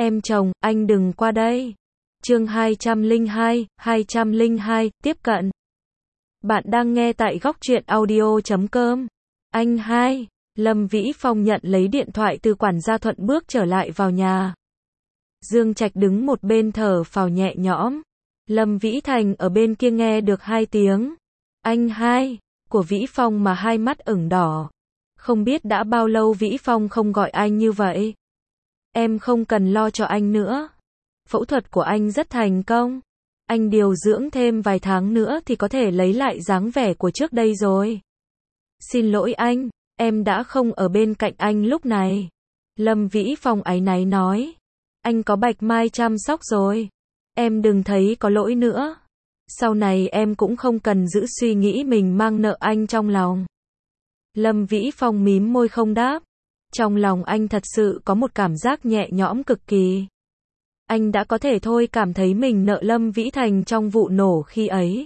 Em chồng, anh đừng qua đây. Chương 202, tiếp cận. Bạn đang nghe tại góc truyện audio.com. Anh hai, Lâm Vĩ Phong nhận lấy điện thoại từ quản gia Thuận bước trở lại vào nhà. Dương Trạch đứng một bên thở phào nhẹ nhõm. Lâm Vĩ Thành ở bên kia nghe được hai tiếng anh hai của Vĩ Phong mà hai mắt ửng đỏ. Không biết đã bao lâu Vĩ Phong không gọi anh như vậy. Em không cần lo cho anh nữa. Phẫu thuật của anh rất thành công. Anh điều dưỡng thêm vài tháng nữa thì có thể lấy lại dáng vẻ của trước đây rồi. Xin lỗi anh, em đã không ở bên cạnh anh lúc này. Lâm Vĩ Phong áy náy nói. Anh có Bạch Mai chăm sóc rồi. Em đừng thấy có lỗi nữa. Sau này em cũng không cần giữ suy nghĩ mình mang nợ anh trong lòng. Lâm Vĩ Phong mím môi không đáp. Trong lòng anh thật sự có một cảm giác nhẹ nhõm cực kỳ. Anh đã có thể thôi cảm thấy mình nợ Lâm Vĩ Thành trong vụ nổ khi ấy.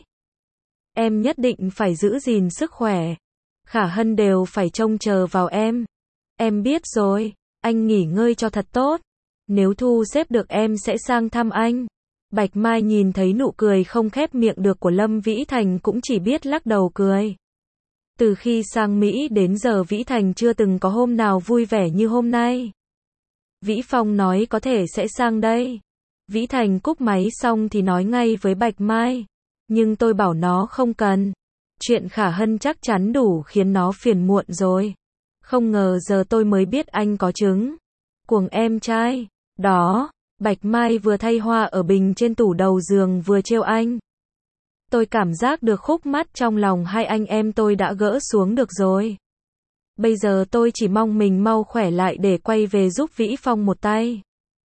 Em nhất định phải giữ gìn sức khỏe. Khả Hân đều phải trông chờ vào em. Em biết rồi, anh nghỉ ngơi cho thật tốt. Nếu thu xếp được em sẽ sang thăm anh. Bạch Mai nhìn thấy nụ cười không khép miệng được của Lâm Vĩ Thành cũng chỉ biết lắc đầu cười. Từ khi sang Mỹ đến giờ Vĩ Thành chưa từng có hôm nào vui vẻ như hôm nay. Vĩ Phong nói có thể sẽ sang đây. Vĩ Thành cúp máy xong thì nói ngay với Bạch Mai. Nhưng tôi bảo nó không cần. Chuyện Khả Hân chắc chắn đủ khiến nó phiền muộn rồi. Không ngờ giờ tôi mới biết anh có trứng. Cuồng em trai. Đó, Bạch Mai vừa thay hoa ở bình trên tủ đầu giường vừa trêu anh. Tôi cảm giác được khúc mắc trong lòng hai anh em tôi đã gỡ xuống được rồi. Bây giờ tôi chỉ mong mình mau khỏe lại để quay về giúp Vĩ Phong một tay.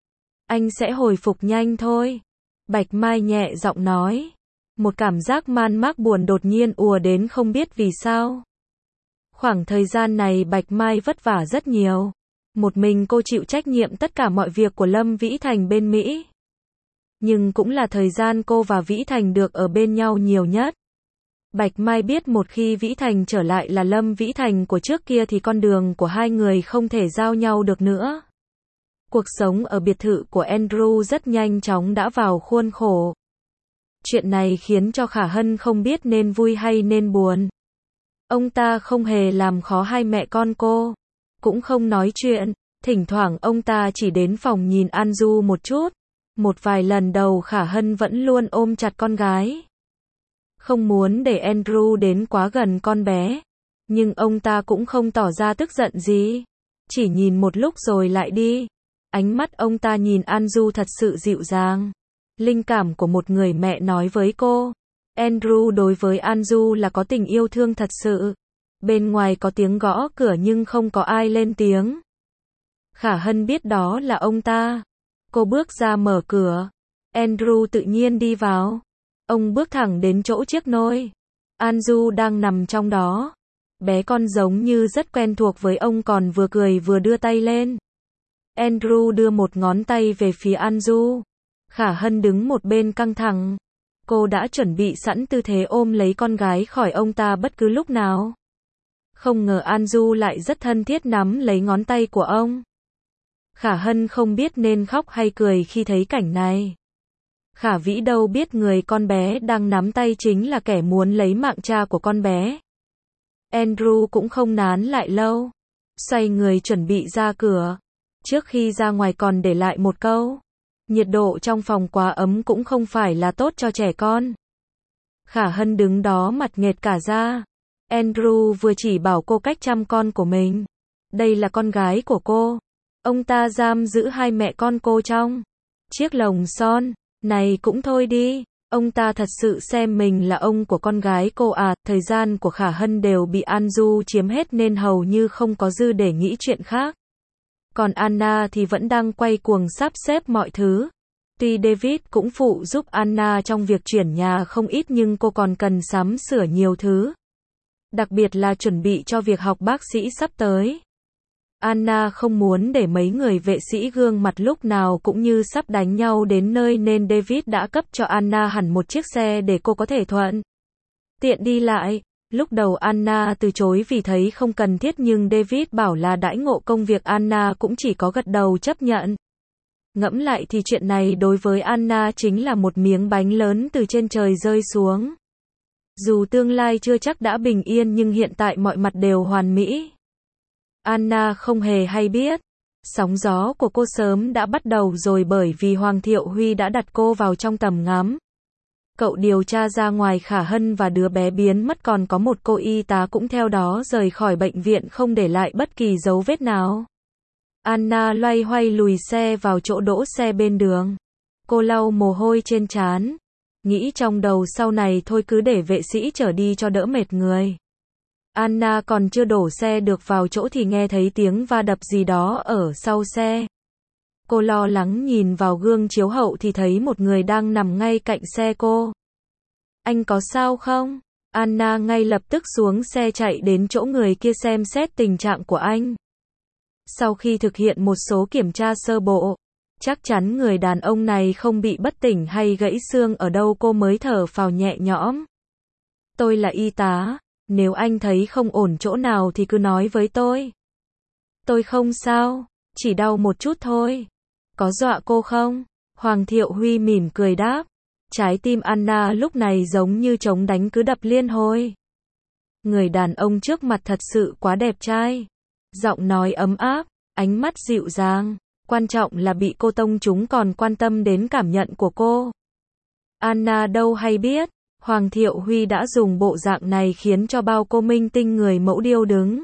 Anh sẽ hồi phục nhanh thôi. Bạch Mai nhẹ giọng nói. Một cảm giác man mác buồn đột nhiên ùa đến không biết vì sao. Khoảng thời gian này Bạch Mai vất vả rất nhiều. Một mình cô chịu trách nhiệm tất cả mọi việc của Lâm Vĩ Thành bên Mỹ. Nhưng cũng là thời gian cô và Vĩ Thành được ở bên nhau nhiều nhất. Bạch Mai biết một khi Vĩ Thành trở lại là Lâm Vĩ Thành của trước kia thì con đường của hai người không thể giao nhau được nữa. Cuộc sống ở biệt thự của Andrew rất nhanh chóng đã vào khuôn khổ. Chuyện này khiến cho Khả Hân không biết nên vui hay nên buồn. Ông ta không hề làm khó hai mẹ con cô. Cũng không nói chuyện. Thỉnh thoảng ông ta chỉ đến phòng nhìn Anju một chút. Một vài lần đầu Khả Hân vẫn luôn ôm chặt con gái. Không muốn để Andrew đến quá gần con bé. Nhưng ông ta cũng không tỏ ra tức giận gì. Chỉ nhìn một lúc rồi lại đi. Ánh mắt ông ta nhìn Anju thật sự dịu dàng. Linh cảm của một người mẹ nói với cô. Andrew đối với Anju là có tình yêu thương thật sự. Bên ngoài có tiếng gõ cửa nhưng không có ai lên tiếng. Khả Hân biết đó là ông ta. Cô bước ra mở cửa. Andrew tự nhiên đi vào. Ông bước thẳng đến chỗ chiếc nôi. Anju đang nằm trong đó. Bé con giống như rất quen thuộc với ông còn vừa cười vừa đưa tay lên. Andrew đưa một ngón tay về phía Anju. Khả Hân đứng một bên căng thẳng. Cô đã chuẩn bị sẵn tư thế ôm lấy con gái khỏi ông ta bất cứ lúc nào. Không ngờ Anju lại rất thân thiết nắm lấy ngón tay của ông. Khả Hân không biết nên khóc hay cười khi thấy cảnh này. Khả Vĩ đâu biết người con bé đang nắm tay chính là kẻ muốn lấy mạng cha của con bé. Andrew cũng không nán lại lâu. Xoay người chuẩn bị ra cửa. Trước khi ra ngoài còn để lại một câu. Nhiệt độ trong phòng quá ấm cũng không phải là tốt cho trẻ con. Khả Hân đứng đó mặt nghệt cả ra. Andrew vừa chỉ bảo cô cách chăm con của mình. Đây là con gái của cô. Ông ta giam giữ hai mẹ con cô trong chiếc lồng son. Này cũng thôi đi. Ông ta thật sự xem mình là ông của con gái cô à. Thời gian của Khả Hân đều bị Anju chiếm hết nên hầu như không có dư để nghĩ chuyện khác. Còn Anna thì vẫn đang quay cuồng sắp xếp mọi thứ. Tuy David cũng phụ giúp Anna trong việc chuyển nhà không ít nhưng cô còn cần sắm sửa nhiều thứ. Đặc biệt là chuẩn bị cho việc học bác sĩ sắp tới. Anna không muốn để mấy người vệ sĩ gương mặt lúc nào cũng như sắp đánh nhau đến nơi nên David đã cấp cho Anna hẳn một chiếc xe để cô có thể thuận tiện đi lại. Lúc đầu Anna từ chối vì thấy không cần thiết nhưng David bảo là đãi ngộ công việc Anna cũng chỉ có gật đầu chấp nhận. Ngẫm lại thì chuyện này đối với Anna chính là một miếng bánh lớn từ trên trời rơi xuống. Dù tương lai chưa chắc đã bình yên nhưng hiện tại mọi mặt đều hoàn mỹ. Anna không hề hay biết. Sóng gió của cô sớm đã bắt đầu rồi bởi vì Hoàng Thiệu Huy đã đặt cô vào trong tầm ngắm. Cậu điều tra ra ngoài Khả Hân và đứa bé biến mất còn có một cô y tá cũng theo đó rời khỏi bệnh viện không để lại bất kỳ dấu vết nào. Anna loay hoay lùi xe vào chỗ đỗ xe bên đường. Cô lau mồ hôi trên trán. Nghĩ trong đầu sau này thôi cứ để vệ sĩ chở đi cho đỡ mệt người. Anna còn chưa đổ xe được vào chỗ thì nghe thấy tiếng va đập gì đó ở sau xe. Cô lo lắng nhìn vào gương chiếu hậu thì thấy một người đang nằm ngay cạnh xe cô. Anh có sao không? Anna ngay lập tức xuống xe chạy đến chỗ người kia xem xét tình trạng của anh. Sau khi thực hiện một số kiểm tra sơ bộ, chắc chắn người đàn ông này không bị bất tỉnh hay gãy xương ở đâu cô mới thở phào nhẹ nhõm. Tôi là y tá, nếu anh thấy không ổn chỗ nào thì cứ nói với tôi. Tôi không sao, chỉ đau một chút thôi. Có dọa cô không? Hoàng Thiệu Huy mỉm cười đáp. Trái tim Anna lúc này giống như trống đánh cứ đập liên hồi. Người đàn ông trước mặt thật sự quá đẹp trai. Giọng nói ấm áp, ánh mắt dịu dàng. Quan trọng là bị cô tông chúng còn quan tâm đến cảm nhận của cô. Anna đâu hay biết, Hoàng Thiệu Huy đã dùng bộ dạng này khiến cho bao cô minh tinh người mẫu điêu đứng.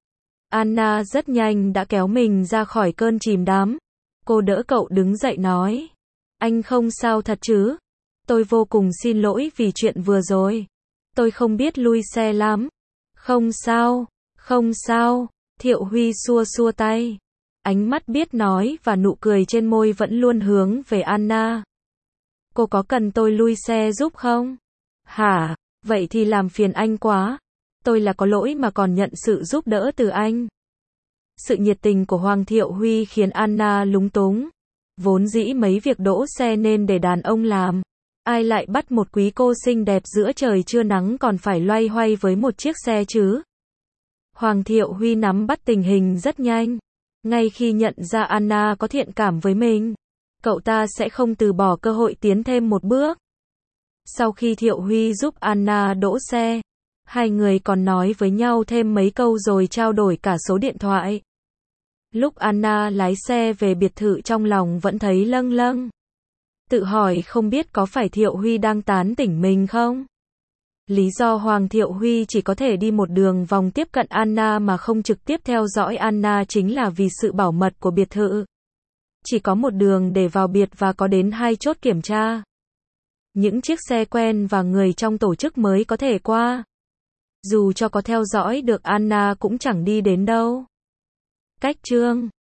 Anna rất nhanh đã kéo mình ra khỏi cơn chìm đắm. Cô đỡ cậu đứng dậy nói. Anh không sao thật chứ? Tôi vô cùng xin lỗi vì chuyện vừa rồi. Tôi không biết lui xe lắm. Không sao, không sao. Thiệu Huy xua xua tay. Ánh mắt biết nói và nụ cười trên môi vẫn luôn hướng về Anna. Cô có cần tôi lui xe giúp không? Hả? Vậy thì làm phiền anh quá. Tôi là có lỗi mà còn nhận sự giúp đỡ từ anh. Sự nhiệt tình của Hoàng Thiệu Huy khiến Anna lúng túng. Vốn dĩ mấy việc đỗ xe nên để đàn ông làm. Ai lại bắt một quý cô xinh đẹp giữa trời trưa nắng còn phải loay hoay với một chiếc xe chứ? Hoàng Thiệu Huy nắm bắt tình hình rất nhanh. Ngay khi nhận ra Anna có thiện cảm với mình, cậu ta sẽ không từ bỏ cơ hội tiến thêm một bước. Sau khi Thiệu Huy giúp Anna đỗ xe, hai người còn nói với nhau thêm mấy câu rồi trao đổi cả số điện thoại. Lúc Anna lái xe về biệt thự trong lòng vẫn thấy lâng lâng. Tự hỏi không biết có phải Thiệu Huy đang tán tỉnh mình không? Lý do Hoàng Thiệu Huy chỉ có thể đi một đường vòng tiếp cận Anna mà không trực tiếp theo dõi Anna chính là vì sự bảo mật của biệt thự. Chỉ có một đường để vào biệt và có đến 2 chốt kiểm tra. Những chiếc xe quen và người trong tổ chức mới có thể qua. Dù cho có theo dõi được Anna cũng chẳng đi đến đâu. Cách chương